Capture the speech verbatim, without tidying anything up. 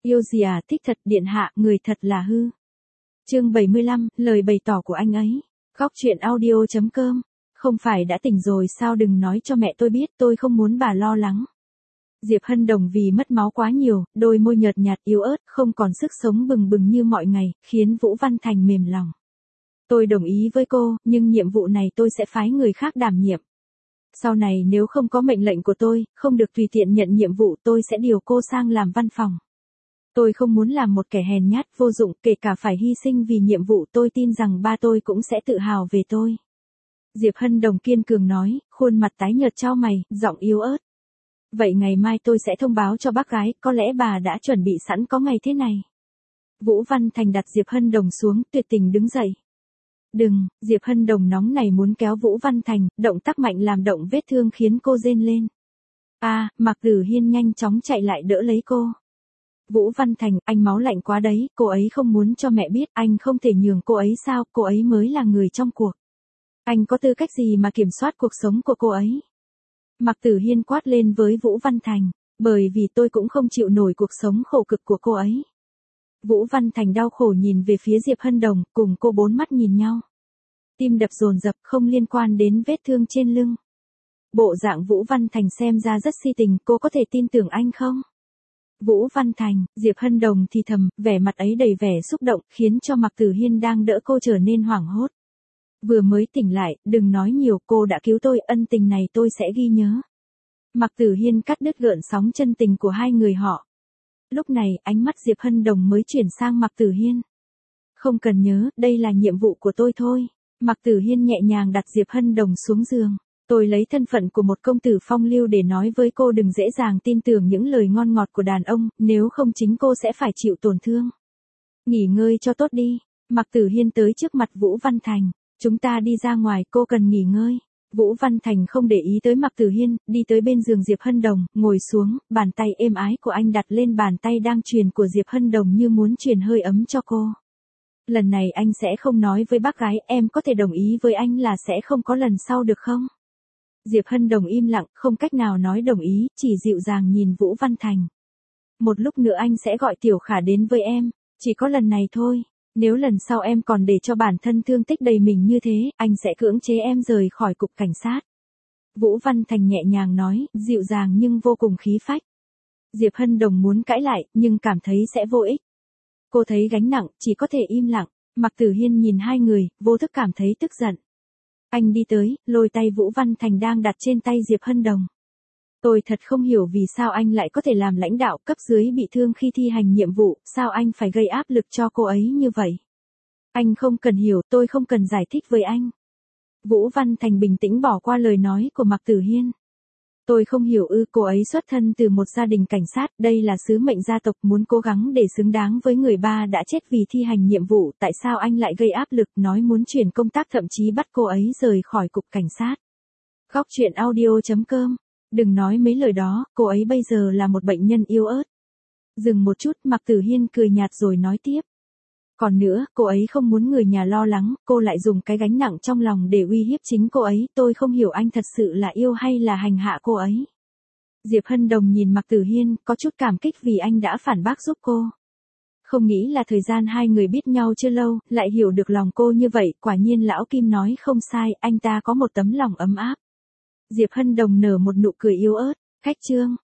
Yêu gì à, thích thật, điện hạ, người thật là hư. Chương bảy mươi lăm, lời bày tỏ của anh ấy. Góc truyện audio chấm com. Không phải đã tỉnh rồi sao, đừng nói cho mẹ tôi biết, tôi không muốn bà lo lắng. Diệp Hân Đồng vì mất máu quá nhiều, đôi môi nhợt nhạt yếu ớt, không còn sức sống bừng bừng như mọi ngày, khiến Vũ Văn Thành mềm lòng. Tôi đồng ý với cô, nhưng nhiệm vụ này tôi sẽ phái người khác đảm nhiệm. Sau này nếu không có mệnh lệnh của tôi, không được tùy tiện nhận nhiệm vụ, tôi sẽ điều cô sang làm văn phòng. Tôi không muốn làm một kẻ hèn nhát vô dụng, kể cả phải hy sinh vì nhiệm vụ, tôi tin rằng ba tôi cũng sẽ tự hào về tôi. Diệp Hân Đồng kiên cường nói, khuôn mặt tái nhợt chau mày, giọng yếu ớt. Vậy ngày mai tôi sẽ thông báo cho bác gái, có lẽ bà đã chuẩn bị sẵn có ngày thế này. Vũ Văn Thành đặt Diệp Hân Đồng xuống, tuyệt tình đứng dậy. Đừng, Diệp Hân Đồng nóng này muốn kéo Vũ Văn Thành, động tác mạnh làm động vết thương khiến cô rên lên. A, à, Mạc Tử Hiên nhanh chóng chạy lại đỡ lấy cô. Vũ Văn Thành, anh máu lạnh quá đấy, cô ấy không muốn cho mẹ biết, anh không thể nhường cô ấy sao, cô ấy mới là người trong cuộc. Anh có tư cách gì mà kiểm soát cuộc sống của cô ấy? Mạc Tử Hiên quát lên với Vũ Văn Thành, bởi vì tôi cũng không chịu nổi cuộc sống khổ cực của cô ấy. Vũ Văn Thành đau khổ nhìn về phía Diệp Hân Đồng, cùng cô bốn mắt nhìn nhau. Tim đập dồn dập, không liên quan đến vết thương trên lưng. Bộ dạng Vũ Văn Thành xem ra rất si tình, cô có thể tin tưởng anh không? Vũ Văn Thành, Diệp Hân Đồng thì thầm, vẻ mặt ấy đầy vẻ xúc động, khiến cho Mạc Tử Hiên đang đỡ cô trở nên hoảng hốt. Vừa mới tỉnh lại, đừng nói nhiều, cô đã cứu tôi, ân tình này tôi sẽ ghi nhớ. Mạc Tử Hiên cắt đứt gợn sóng chân tình của hai người họ. Lúc này, ánh mắt Diệp Hân Đồng mới chuyển sang Mạc Tử Hiên. Không cần nhớ, đây là nhiệm vụ của tôi thôi. Mạc Tử Hiên nhẹ nhàng đặt Diệp Hân Đồng xuống giường. Tôi lấy thân phận của một công tử phong lưu để nói với cô, đừng dễ dàng tin tưởng những lời ngon ngọt của đàn ông, nếu không chính cô sẽ phải chịu tổn thương. Nghỉ ngơi cho tốt đi. Mạc Tử Hiên tới trước mặt Vũ Văn Thành. Chúng ta đi ra ngoài, cô cần nghỉ ngơi. Vũ Văn Thành không để ý tới Mạc Tử Hiên, đi tới bên giường Diệp Hân Đồng, ngồi xuống, bàn tay êm ái của anh đặt lên bàn tay đang truyền của Diệp Hân Đồng như muốn truyền hơi ấm cho cô. Lần này anh sẽ không nói với bác gái, em có thể đồng ý với anh là sẽ không có lần sau được không? Diệp Hân Đồng im lặng, không cách nào nói đồng ý, chỉ dịu dàng nhìn Vũ Văn Thành. Một lúc nữa anh sẽ gọi Tiểu Khả đến với em, chỉ có lần này thôi. Nếu lần sau em còn để cho bản thân thương tích đầy mình như thế, anh sẽ cưỡng chế em rời khỏi cục cảnh sát. Vũ Văn Thành nhẹ nhàng nói, dịu dàng nhưng vô cùng khí phách. Diệp Hân Đồng muốn cãi lại, nhưng cảm thấy sẽ vô ích. Cô thấy gánh nặng, chỉ có thể im lặng. Mạc Tử Hiên nhìn hai người, vô thức cảm thấy tức giận. Anh đi tới, lôi tay Vũ Văn Thành đang đặt trên tay Diệp Hân Đồng. Tôi thật không hiểu vì sao anh lại có thể làm lãnh đạo cấp dưới bị thương khi thi hành nhiệm vụ, sao anh phải gây áp lực cho cô ấy như vậy? Anh không cần hiểu, tôi không cần giải thích với anh. Vũ Văn Thành bình tĩnh bỏ qua lời nói của Mạc Tử Hiên. Tôi không hiểu ư, cô ấy xuất thân từ một gia đình cảnh sát, đây là sứ mệnh gia tộc, muốn cố gắng để xứng đáng với người ba đã chết vì thi hành nhiệm vụ, tại sao anh lại gây áp lực, nói muốn chuyển công tác, thậm chí bắt cô ấy rời khỏi cục cảnh sát. Góc truyện audio chấm com. Đừng nói mấy lời đó, cô ấy bây giờ là một bệnh nhân yếu ớt. Dừng một chút, Mạc Tử Hiên cười nhạt rồi nói tiếp. Còn nữa, cô ấy không muốn người nhà lo lắng, cô lại dùng cái gánh nặng trong lòng để uy hiếp chính cô ấy, tôi không hiểu anh thật sự là yêu hay là hành hạ cô ấy. Diệp Hân Đồng nhìn Mạc Tử Hiên, có chút cảm kích vì anh đã phản bác giúp cô. Không nghĩ là thời gian hai người biết nhau chưa lâu, lại hiểu được lòng cô như vậy, quả nhiên lão Kim nói không sai, anh ta có một tấm lòng ấm áp. Diệp Hân Đồng nở một nụ cười yếu ớt, khách trương,